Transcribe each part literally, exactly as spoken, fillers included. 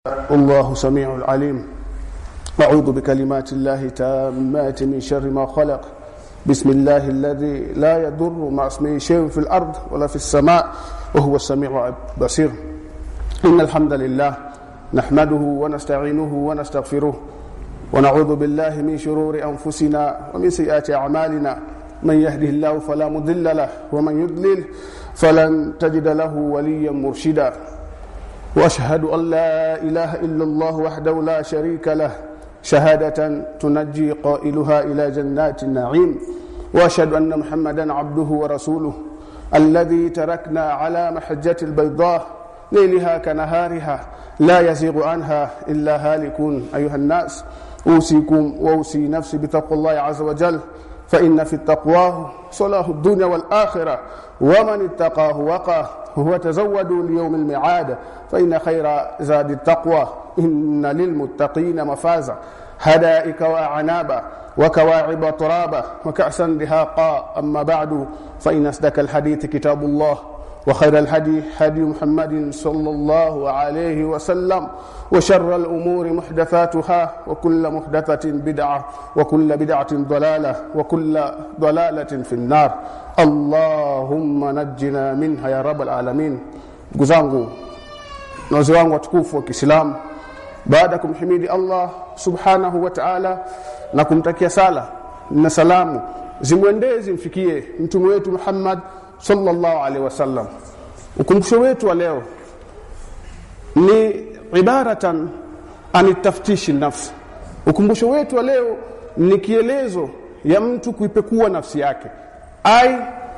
الله سميع العليم. أعوذ بكلمات الله تامات من شر ما خلق. بسم الله الذي لا يضر مع اسمه شيء في الأرض ولا في السماء وهو السميع البصير. إن الحمد لله نحمده ونستعينه ونستغفره ونعوذ بالله من شرور أنفسنا ومن سيئات أعمالنا. من يهده الله فلا مضل له ومن يضلل فلن تجد له وليا مرشدا. وأشهد أن لا إله إلا الله وحده لا شريك له شهادة تنجي قائلها إلى جنات النعيم. وأشهد أن محمدا عبده ورسوله الذي تركنا على محجة البيضاء ليلها كنهارها لا يزيغ عنها إلا هالكون. أيها الناس أوصيكم وأوصي نفسي بتقوى الله عز وجل، فإن في التقوى صلاح الدنيا والآخرة، ومن اتقاه وقاه. هو تزودوا ليوم الميعاد فإن خير زاد التقوى. إن للمتقين مفازا حدائق وأعنابا وكواعب ترابا وكأسا دهاقا. أما بعد فإن أصدق الحديث كتاب الله، وخير الهدي هدي محمد صلى الله عليه وسلم، وشر الأمور محدثاتها وكل محدثة بدعة وكل بدعة ضلالة وكل ضلالة في النار. اللهم نجنا منها يا رب العالمين. Guzangu na wazee wangu watukufu wa Kiislamu, baada kumhimidi Allah subhanahu wa ta'ala na kumtakia sala na salamu zimwendee zimfikie mtume wetu Muhammad sallallahu alaihi wasallam. Ukumbusho wetu wa leo ni ibaratan anitaftishi nafsi. Ukumbusho wetu wa leo ni kielezo ya mtu kuipekua nafsi yake. Ai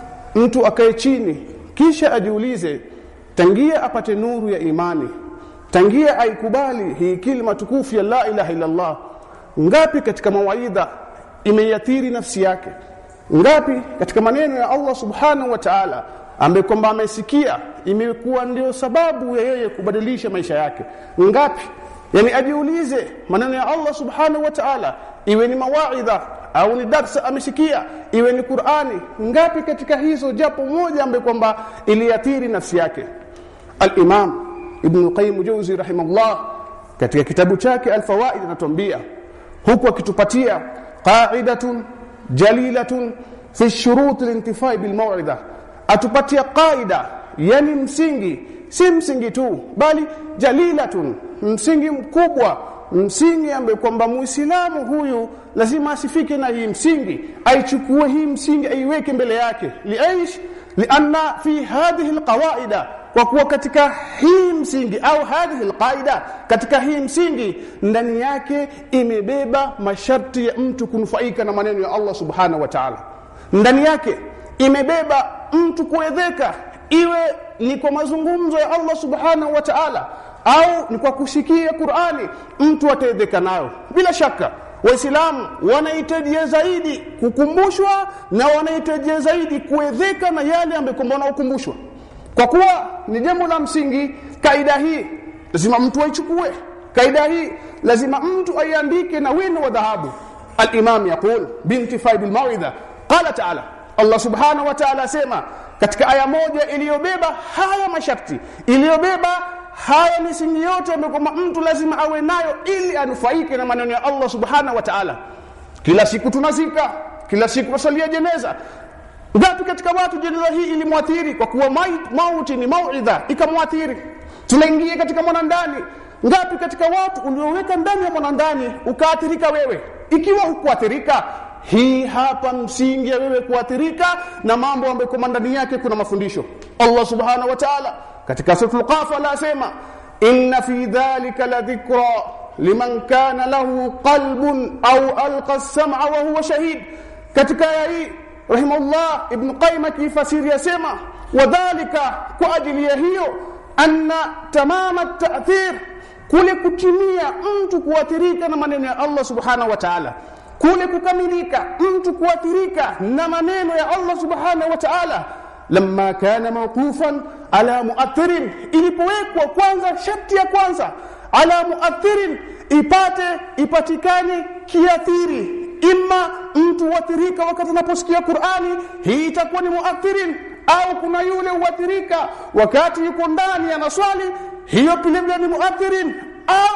mtu akae chini kisha ajiulize, tangia apate nuru ya imani, tangia aikubali hii kilima tukufu ya la ilaha illa Allah, ngapi katika mawaidha imeiathiri nafsi yake? Ngapi katika maneno ya Allah subhanahu wa ta'ala ambaye kwamba amesikia imekuwa ndio sababu ya yeye kubadilisha maisha yake? Ngapi? Yani ajiulize maneno ya Allah subhanahu wa ta'ala, iwe ni mawaidha au ni darsa amesikia, iwe ni Qur'ani, ngapi katika hizo japo moja ambaye kwamba iliathiri nafsi yake? Al-Imam Ibn Qayyim Jawzi rahimahullah katika kitabu chake Al-Fawaid anatuambia, huku akitupatia qa'idatun jalilatun fi shurut al-intifai bil maw'idha, atupatia qaida, yani msingi, si msingi tu bali jalilatun, msingi mkubwa, msingi ambaye kwamba Muislamu huyu lazima asifike na hii msingi, aichukue hii msingi aiweke mbele yake. Liaish lianna fi hadhihi alqawaida, kwa kuwa katika hii msingi au hadhihi alqaida, katika hii msingi ndani yake imebeba masharti ya mtu kunufaika na maneno ya Allah subhanahu wa ta'ala. Ndani yake imebeba mtu kuedheka, iwe ni kwa mazungumzo ya Allah subhanahu wa ta'ala au ni kwa kusikia Qur'ani, mtu ataedheka nayo. Bila shaka Waislamu wanahitaji zaidi kukumbushwa na wanahitaji zaidi kuedheka na yale ambayo wanaokumbushwa, kwa kuwa ni jambo la msingi. Kaida hii lazima mtu aichukue, kaida hii lazima mtu aiandike na wino wa dhahabu. Al-Imam yaqul bintifai bil maw'idha, qala ta'ala, Allah subhanahu wa ta'ala sema katika aya moja iliyobeba haya masharti, iliyobeba haya misingi yote ambayo mtu lazima awe nayo ili anufaike na maneno ya Allah subhanahu wa ta'ala. Kila siku tunazika, kila siku tusalia jeneza. Ngapi katika watu jeneza hii ilimwathiri? Kwa kuwa mauti ni mauidha ikamwathiri. Tunaingia katika mwanandani, ngapi katika watu ulioweka ndani ya mwanandani ukaathirika wewe? Ikiwa hukuathirika, hii hapa msingi ya wewe kuathirika na mambo ambayo kwa ndani yake kuna mafundisho. Allah subhanahu wa ta'ala katika suratul Qaf anasema, inna fi dhalika la dhikra liman kana lahu qalbun au alqa as-sam'a wa huwa shahid. Katika aya hii rahimahullah Ibn Qayyim akifasiri yasema, wadhālika, kwa ajili ya hiyo, anna tamama at-ta'thir, kule kutimia mtu kuathirika na maneno ya Allah subhanahu wa ta'ala, kule kukamilika mtu kuathirika na maneno ya Allah subhanahu wa ta'ala, lamma kana mawqufan ala mu'athirin, ilipowekwa kwanza sharti ya kwanza ala mu'athirin, ipate ipatikane kiathiri. Ima mtu uathirika wakati anaposikia Qur'ani, hii itakuwa ni mu'athirin, au kuna yule uathirika wakati yuko ndani ya maswali, hiyo pia ni mu'athirin,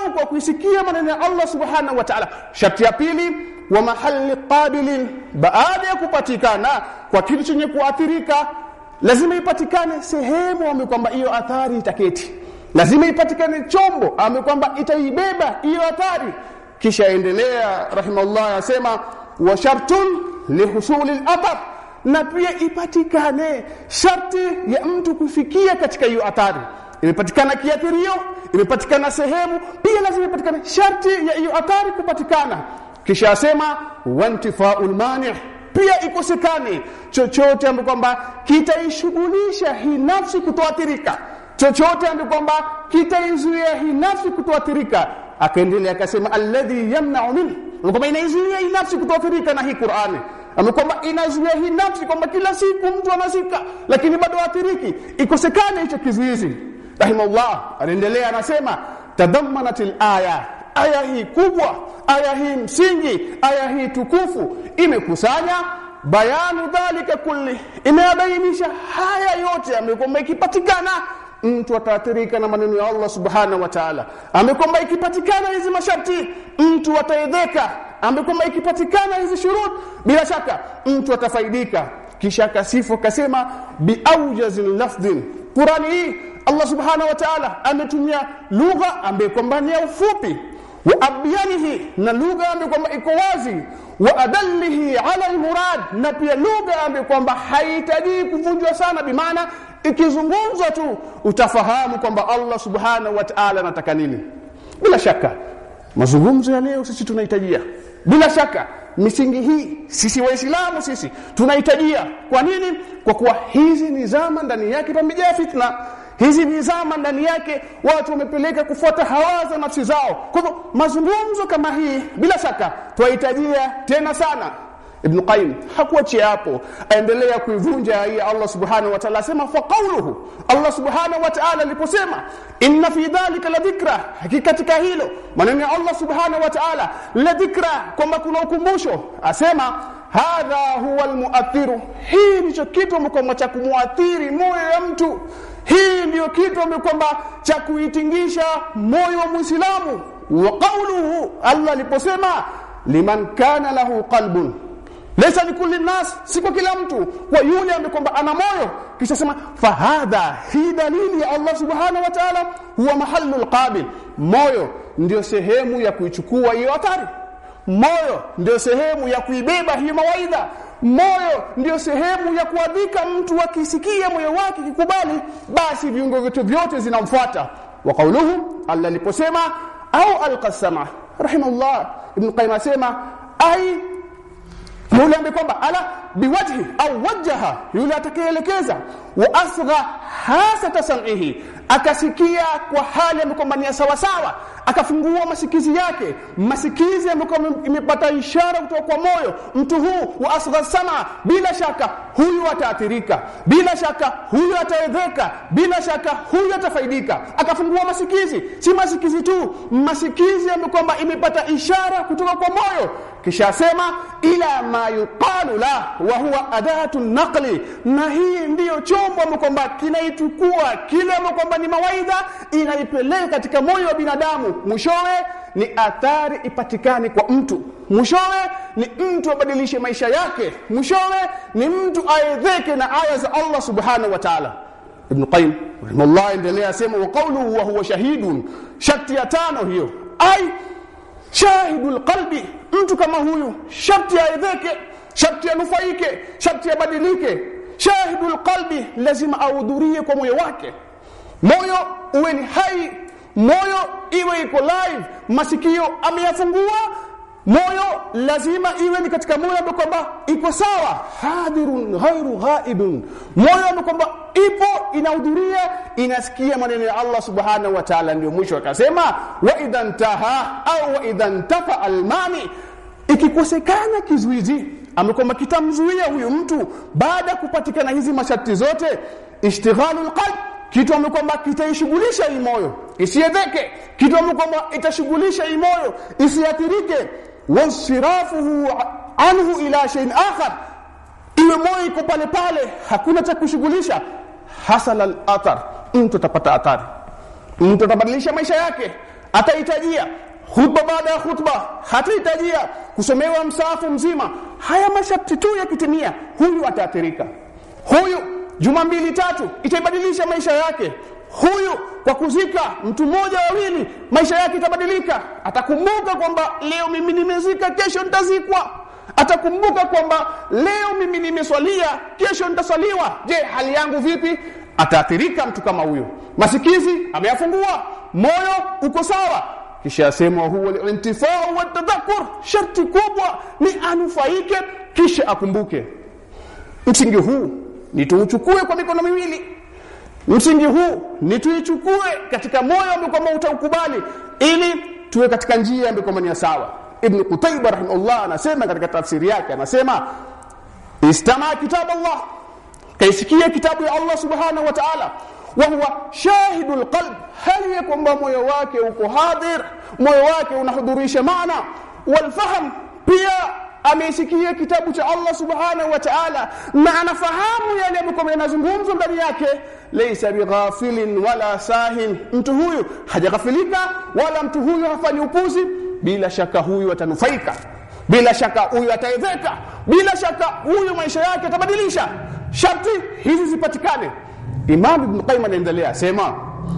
au kwa kuisikia maneno ya Allah subhanahu wa ta'ala. Sharti ya pili, wa mahalli qabilin, baada ya kupatikana kwa kitu chenye kuathirika lazima ipatikane sehemu ambayo kwamba hiyo athari itaketi, lazima ipatikane chombo ambacho kwamba itaibeba hiyo athari. Kisha endelea rahimahullah yasema wa shartun lihusuli al-athar, na pia ipatikane sharti ya mtu kufikia katika hiyo athari. Imepatikana kiathirio, imepatikana sehemu, pia lazima ipatikane sharti ya hiyo athari kupatikana. Kisha asema wantifaul mani', pia ikosekane chochote ambacho kwamba kitaishughulisha hii nafsi kutoathirika, chochote ambacho kwamba kitaizuia hii nafsi kutoathirika. Akaendelea akasema alladhi yamna'u min, kwamba inaizuia hii nafsi kutoathirika na hii Qur'ani, amekwamba inazuia hii nafsi kwamba kila siku mtu anazika lakini bado athiriki, ikosekane hicho kizuizi. Rahimahullah anaendelea anasema tadammanatil aya, aya hii kubwa, aya hii msingi, aya hii tukufu imekusanya bayanu dhalika kulli, imeabainisha haya yote amekwamba ikipatikana mtu ataathirika na maneno ya Allah subhanahu wa ta'ala, amekwamba ikipatikana hizi masharti mtu ataedheka, amekwamba ikipatikana hizi shurut bila shaka mtu atafaidika. Kisha akasifu akasema biaujazil lafdhin, Qur'ani hii Allah subhanahu wa ta'ala ametumia lugha ambayo kwamba ni ufupi, wa abyanihi, na lugha ambayo kwamba iko wazi, wa adallihi ala almurad, na pia lugha ambayo kwamba haihitaji kuvunjwa sana, bi maana ikizungumzwa tu utafahamu kwamba Allah subhanahu wa ta'ala anataka nini. Bila shaka mazungumzo ya leo sisi tunahitajia, bila shaka misingi hii sisi waislamu sisi tunahitajia. Kwa nini? Kwa kuwa hizi ni zama ndani yake pamejaa fitna, hizi ni zama ndani yake watu wamepeleka kufuata hawa za nafsi zao. Kwa hivyo mazungumzo kama hii bila shaka tunahitajia tena sana. Ibn Qayyim hakuachia hapo, aendelea kuivunja hii Allah subhanahu wa ta'ala, sema fa qawluhu, Allah subhanahu wa ta'ala aliposema inna fi dhalika la dhikra, hakika katika hilo maneno ya Allah subhanahu wa ta'ala la dhikra, kwamba kuna ukumbusho, asema hadha huwa almu'athiru, hii ndicho kitu ambacho cha kumuathiri moyo ya mtu, hii ndio kitu ambacho cha kuitingisha moyo wa Muislamu. Wa qawluhu, Allah aliposema liman kana lahu qalbun, laysa likulli nas, si kwa kila mtu, kwa yule ambaye kwamba ana moyo. Kisha sema fahadha, hii dalili ya Allah subhanahu wa ta'ala huwa mahallul qabil, moyo ndio sehemu ya kuichukua hiyo athari, moyo ndio sehemu ya kuibeba hiyo mawaidha, moyo ndio sehemu ya kuadhika mtu akisikia moyo wake kikubali, basi viungo vyote vyote zinamfuata. Wa qawluhu, Allah aliposema au alqasama, rahimahullah Ibn Qayyim asema ai yule ambaye kwamba ala biwajhi au wajaha, yule atakayeelekeza, wa asgha hasata sam'ihi, akasikia kwa hali ambayo kwamba ni sawa sawa, akafungua masikizi yake, masikizi ambayo imepata ishara kutoka kwa moyo, mtu huu wa asgha sama, bila shaka huyu ataathirika, bila shaka huyu ataedheka, bila shaka huyu atafaidika. Akafungua masikizi, si masikizi tu, masikizi ambayo kwamba imepata ishara kutoka kwa moyo. Kisha sema ila ma yuqalu la wa huwa adatu naqli, na hii ndiyo chombo ambacho kwamba kinaichukua kile ambacho kwamba ni mawaidha, inaipeleka katika moyo wa binadamu, mwishowe ni athari ipatikane kwa mtu, mwishowe ni mtu abadilishe maisha yake, mwishowe ni mtu aedheke na aya za Allah subhanahu wa ta'ala. Ibn Qayyim rahimahullah endelea sema wa qawluhu wa huwa shahidun, sharti ya tano hiyo, ai shahidul qalbi, mtu kama huyu sharti aedheke, sharti anufaike, sharti abadilike. Shahidul qalbi lazima ahudhurie kwa moyo wake, moyo uwe ni hai, moyo iwe iko live, masikio ameyafungua, moyo lazima iwe ni katika moyo ambao kwamba iko sawa, hadirun ghairu ghaibun, moyo ambao kwamba ipo inahudhuria, inasikia maneno ya Allah subhanahu wa ta'ala. Ndio mwisho akasema wa idhan taha au wa idhan tafa almani, ikikosekana kizuizi amekwamba kitamzuia huyu mtu baada kupatikana hizi masharti zote, ishtighalul qalb, kitu amekwamba kitaishughulisha hii moyo isiedheke, kitu amekwamba itashughulisha hii moyo isiathirike, wasirafuhu anhu ila shay'in akhar, iwe moyo iko pale pale hakuna cha kushughulisha, hasala al-athar, mtu atapata athari, mtu atabadilisha maisha yake, atahitajia khutba baada ya khutba, hatahitajia kusomewa msahafu mzima. Haya masharti tu yakitimia, huyu ataathirika. Huyu juma mbili tatu itaibadilisha maisha yake. Huyu kwa kuzika mtu mmoja wawili maisha yake itabadilika. Atakumbuka kwamba leo mimi nimezika, kesho nitazikwa. Atakumbuka kwamba leo mimi nimeswalia, kesho nitaswaliwa. Je, hali yangu vipi? Ataathirika mtu kama huyo. Masikizi ameyafungua, moyo uko sawa. Kisha asema huwa al-intifaa wa tadhakkur, sharti kubwa ni anufaike kisha akumbuke. Msingi huu ni tuuchukue kwa mikono miwili. Msingi huu ni tuichukue katika moyo ambao utaukubali ili tuwe katika njia ambayo ni sawa. Ibn Qutayba rahimahullah anasema katika tafsiri yake, anasema istama kitab Allah, kaisikia kitabu ya Allah subhanahu wa ta'ala, wa huwa shahidul qalb, hali ya kwamba moyo wake uko hadhir, moyo wake unahudhurisha maana wal fahm, pia ameisikia kitabu cha Allah subhanahu wa ta'ala na anafahamu yale ambayo yanazungumzwa ndani yake. Laysa bighafilin wala sahin, mtu huyu hajaghafilika wala mtu huyu hafanyi upuzi. Bila shaka huyu atanufaika, bila shaka huyu ataedheka, bila shaka huyu maisha yake yatabadilisha. Sharti hizi zipatikane. Imam Ibn Qayyim anaendelea sema,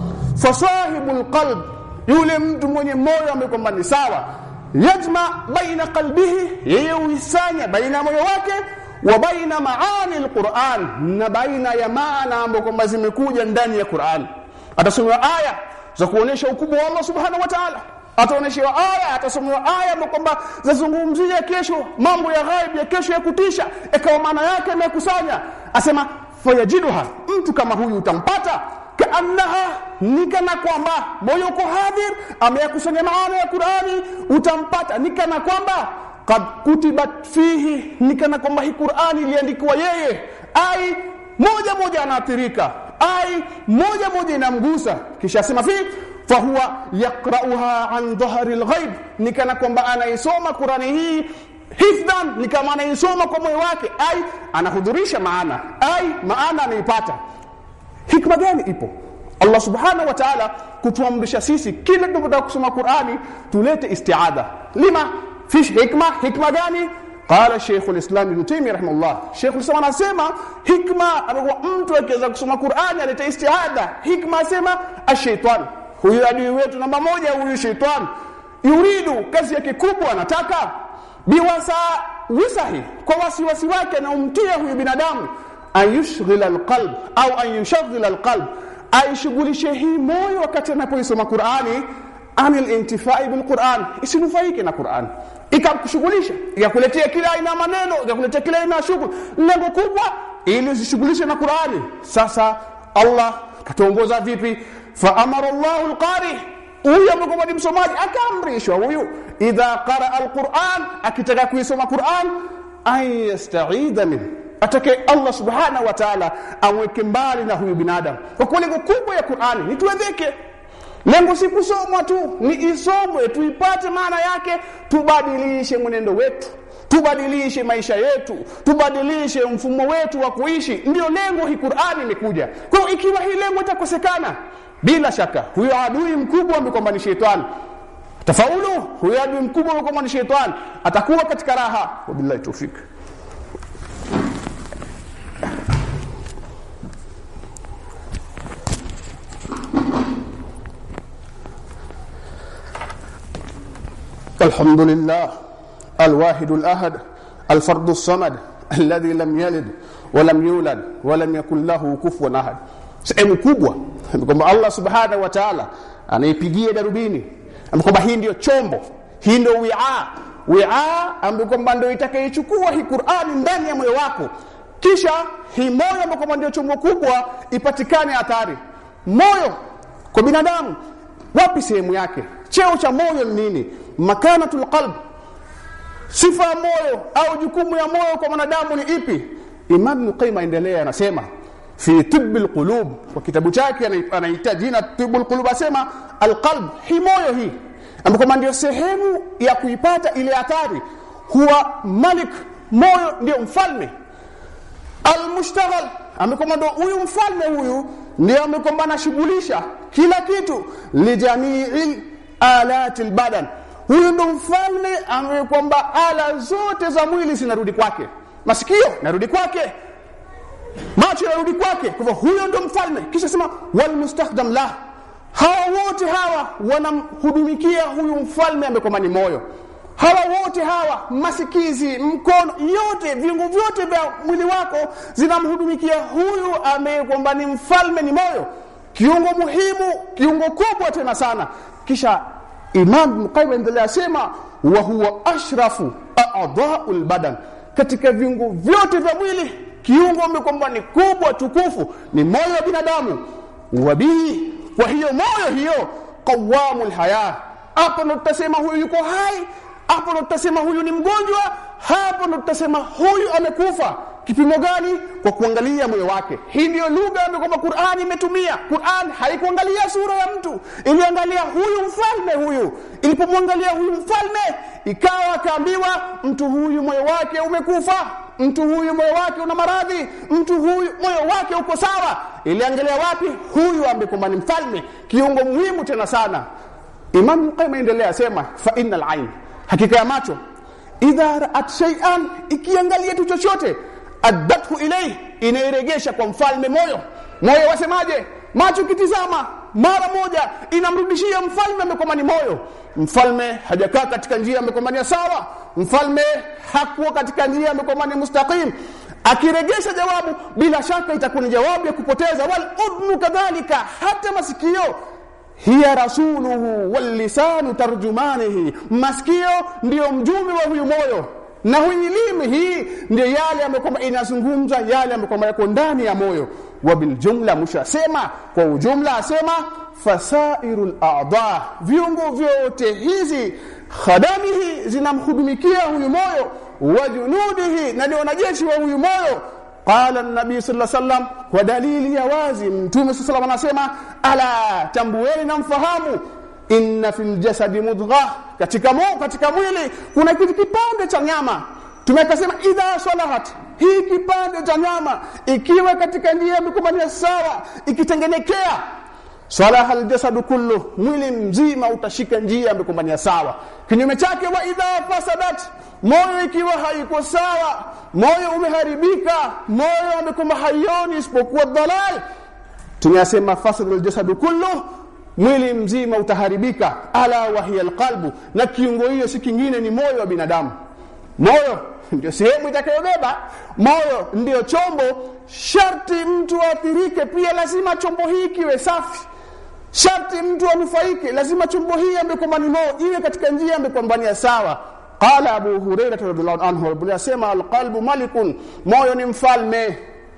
fasahibul qalb, yule mtu mwenye moyo ambaye ni sawa, yajma baina qalbihi, yeye huisanya baina moyo wake wa baina maani alquran, na baina ya maana ambayo kwamba zimekuja ndani ya Qur'an. Atasoma aya za kuonesha ukubwa wa Allah subhanahu wa ta'ala, ataonesha aya, atasoma aya ambayo kwamba zazungumzia kesho, mambo ya ghaib ya kesho ya kutisha, ikawa maana yake imekusanya. Asema fayajiduha, mtu kama huyu utampata kaannaha, nikana kwamba moyo uko hadhir, ameyakusanya maana ya Qur'ani, utampata nikana kwamba qad kutibat fihi, nikana kwamba hii Qur'ani iliandikwa yeye, ai moja moja anaathirika, ai moja moja inamgusa. Kisha sema fi fa huwa yaqra'uha an dhahri al-ghaib, nikana kwamba anaisoma Qur'ani hii hifdhan, ni kama anaisoma kwa moyo wake, ai anahudhurisha maana, ai maana anaipata. Hikma gani ipo? Allah subhanahu wa ta'ala kutuamrisha sisi kila tunapotaka kusoma Qur'ani tulete isti'adha. Lima fi hikma? Hikma gani? Qala Sheikh al-Islam Ibn Taymiyyah rahimahullah, Sheikh al-Islam anasema hikma ambapo mtu akiweza kusoma Qur'ani alete isti'adha. Hikma asema ash-shaytan, huyu adui wetu namba moja, huyu shaytan yuridu, kazi yake kubwa anataka biwasa wisahi, kwa wasiwasi wake na umtia huyu binadamu, ayushghila alqalb au ayushaghila alqalb, aishughulishe hii moyo wakati anapoisoma Qur'ani anil intifai bil Qur'an, isinufaike na Qur'an, ikakushughulisha, ikakuletea kila aina maneno, ikakuletea kila aina shughuli, lengo kubwa ili usishughulishe na Qur'ani. Sasa Allah katuongoza vipi? Fa amara Allahu alqari, huyu ambaye ni msomaji akaamrishwa huyu, idha qara alquran, akitaka kuisoma Qur'an, ay yasta'idha min, atake Allah subhanahu wa ta'ala amweke mbali na huyu binadamu. Kwa kuwa lengo kubwa ya Qur'ani ni tuwezeke, lengo si kusoma tu, ni isomwe tuipate maana yake, tubadilishe mwenendo wetu, tubadilishe maisha yetu, tubadilishe mfumo wetu wa kuishi. Ndio lengo hii Qur'ani imekuja. Kwa hiyo ikiwa hii lengo itakosekana, bila shaka huyo adui mkubwa ambaye ni shetani tafaulu, huyo adui mkubwa ambaye ni shetani atakuwa katika raha. Wabillahi tawfik. الحمد لله الواحد الأحد الفرد الصمد الذي لم يلد ولم يولد ولم يكن له كفوا أحد. Sehemu kubwa kwamba Allah subhanahu wa ta'ala anaipigia darubini, kwamba hii ndio chombo, hii ndio wi'a, wi'a ambayo kwamba ndio itakayochukua hii Qur'ani ndani ya moyo wako, kisha hii moyo ambayo kwamba ndio chombo kubwa ipatikane athari. Moyo kwa binadamu wapi sehemu yake? Cheo cha moyo ni nini? Makanatul qalb, sifa ya moyo au jukumu ya moyo kwa mwanadamu ni ipi? Imam Ibn Qayyim endelea anasema fi tibbil qulub, kwa kitabu chake anaita jina tibbil qulub, asema alqalb, hii moyo hii ambapo ndio sehemu ya kuipata ile athari, huwa malik, moyo ndio mfalme, almushtaghal, ambapo ndio huyu mfalme huyu ndio ambaye anashughulisha kila kitu, lijamii alatil badan. Huyo ndo mfalme ambaye kwamba ala zote za mwili zinarudi kwake. Masikio narudi kwake, macho yarudi kwake. Kwa hivyo huyo ndo mfalme. Kisha sema wal mustakhdam la, hawa wote hawa wanamhudumikia huyu mfalme ambaye kwamba ni moyo. Hawa wote hawa, masikizi, mkono, yote, viungo vyote vya mwili wako zinamhudumikia huyu ambaye kwamba ni mfalme, ni moyo. Kiungo muhimu, kiungo kubwa tena sana. Kisha Imam Qayyim endelea sema wa huwa ashrafu a'dha'ul badan, katika viungo vyote vya mwili kiungo ambacho ni kubwa tukufu ni moyo wa binadamu. Wabihi, kwa hiyo moyo hiyo qawwamul haya, hapo ndo tutasema huyu yuko hai, hapo ndo tutasema huyu ni mgonjwa, hapo ndo tutasema huyu amekufa. Kipimo gani? Kwa kuangalia moyo wake. Hii ndio lugha ambayo Qur'ani imetumia. Qur'an haikuangalia sura ya mtu, iliangalia huyu mfalme huyu. Ilipomwangalia huyu mfalme, ikawa akaambiwa mtu huyu moyo wake umekufa, mtu huyu moyo wake una maradhi, mtu huyu moyo wake uko sawa. Iliangalia wapi? Huyu ambaye ni mfalme, kiungo muhimu tena sana. Imam Qayyim endelea sema fa innal ain, hakika ya macho, idha ra'at shay'an, ikiangalia tu chochote, addathu ilayhi, inairegesha kwa mfalme moyo. Moyo wasemaje? Macho kitizama mara moja inamrudishia mfalme ambaye ni moyo. Mfalme hajakaa katika njia ambayo ni sawa, mfalme hakuwa katika njia ambayo ni mustaqim. Akiregesha jawabu, bila shaka itakuwa ni jawabu ya kupoteza. Wal udnu kadhalika, hata masikio, hiya rasuluhu wal lisanu tarjumanihi, masikio ndio mjumbe wa huyu moyo, na huilimi hii ndio yale ambayo inazungumza yale ambayo yako ndani ya moyo. Wa bil jumla, mushasema kwa ujumla, asema fasairul a'dha, viungo vyote hizi khadamihi, zinamhudumikia huyu moyo, wa junudihi, na ndio wanajeshi wa huyu moyo. Qala an-nabi sallallahu alaihi wasallam, kwa dalili ya wazi mtume sallallahu alaihi wasallam anasema ala tambueni na mfahamu, inna fil jasadi mudghah, katika mo katika mwili kuna kitu kipande cha nyama. Tumekasema idha salahat, hii kipande cha nyama ikiwa katika njia mkumania sawa, ikitengenekea, salaha al-jasadu kullu, mwili mzima utashika njia mkumania sawa. Kinyume chake, wa idha fasadat, moyo ikiwa haiko sawa, moyo umeharibika, moyo amekoma hayoni isipokuwa dalal, tunasema fasadul jasadu kullu, mwili mzima utaharibika. Ala wa hiya alqalbu, na kiungo hiyo si kingine ni moyo wa binadamu. Moyo ndio sehemu itakayobeba, moyo ndio chombo. Sharti mtu athirike, pia lazima chombo hiki kiwe safi. Sharti mtu anufaike, lazima chombo hiki ambaye ni moyo iwe katika njia ambayo sawa. Qala Abu Hurairah radhiallahu anhu, anasema alqalbu malikun, moyo ni mfalme,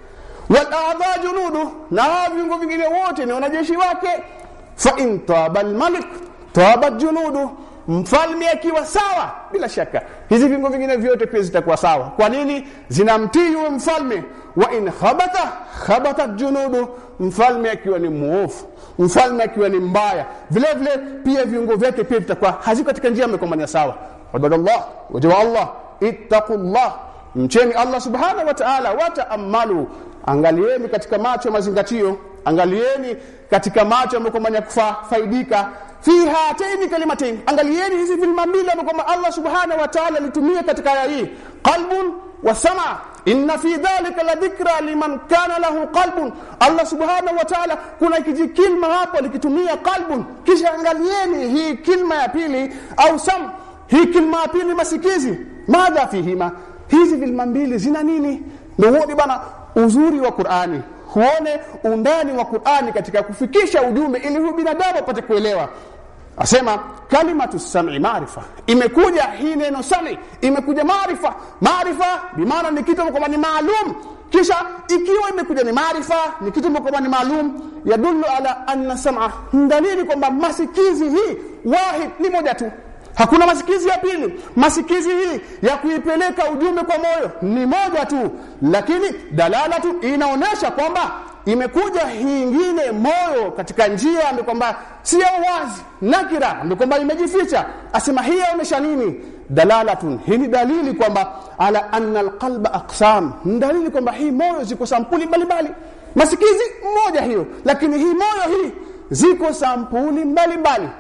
wal a'dha junudu, na viungo vingine wote ni wanajeshi wake. Fa in tabal malik tabat junudu, mfalme akiwa sawa, bila shaka hizi viungo vingine vyote pia zitakuwa sawa. Kwa nini? Zinamtii yule mfalme. Wa in khabata khabata junudu, mfalme akiwa ni muofu, mfalme akiwa ni mbaya, vile vile pia viungo vyake pia vitakuwa haziko katika njia amekomania sawa. Ibadallah, wajua Allah, ittaqullah, mcheni Allah subhanahu wa ta'ala, wa ta'ammalu, angalieni katika macho mazingatio, angalieni katika macho mkomanya kufa faidika fi hataini kalimatain, angalieni hizi vilma mbili ambapo Allah subhanahu wa ta'ala alitumia katika aya hii, qalbun wa sama. Inna fi dhalika la dhikra liman kana lahu qalbun. Allah subhanahu wa ta'ala kuna kijikilma hapo likitumia qalbun, kisha angalieni hii kilma ya pili au sam, hii kilma ya pili masikizi. Madha fihima, hizi vilma mbili zina nini? Ndio huo bana uzuri wa Qur'ani, huone undani wa Qur'ani katika kufikisha ujumbe ili huyu binadamu apate kuelewa. Asema kalimatu sam'i maarifa, imekuja hii neno sami, imekuja maarifa. Maarifa bimaana ni kitu kama ni maalum, kisha ikiwa imekuja ni maarifa, ni kitu kama ni maalum, yadullu ala anna sam'a, dalili kwamba masikizi hii wahid ni moja tu, hakuna masikizi ya pili. Masikizi hii ya kuipeleka ujumbe kwa moyo ni moja tu, lakini dalalatu inaonesha kwamba imekuja hii nyingine moyo katika njia ambayo kwamba si wazi, nakira ambayo kwamba imejificha. Asema hii inaonesha nini? Dalalatun, hii ni dalili kwamba ala anna alqalba aqsam, dalili kwamba hii moyo ziko sampuli mbalimbali. Masikizi moja hiyo, lakini hii moyo hii ziko sampuli mbalimbali.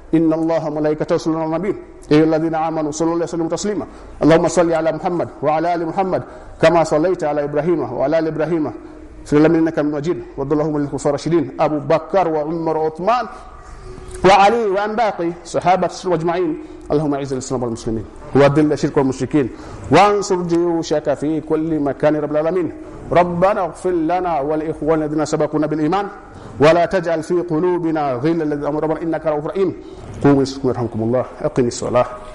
inna Allaha malaikatahu yusalluna 'alan nabiy ayyuhalladhina amanu sallu alayhi wa sallimu taslima Allahumma salli ala Muhammad wa ala ali Muhammad kama sallaita ala Ibrahima wa ala ali Ibrahima fil alamin innaka Hamidum Majid wa Allahumma lil khulafa'ir rashidin Abu Bakar wa Umar wa Uthman wa Ali wa an baqi sahabat ajma'in اللهم اعز الاسلام والمسلمين واذل الشرك والمشركين وانصر جيوشك في كل مكان رب العالمين ربنا اغفر لنا ولاخواننا الذين سبقونا بالايمان ولا تجعل في قلوبنا غلا للذين امنوا ربنا انك رؤوف رحيم قوموا يرحمكم الله اقم الصلاه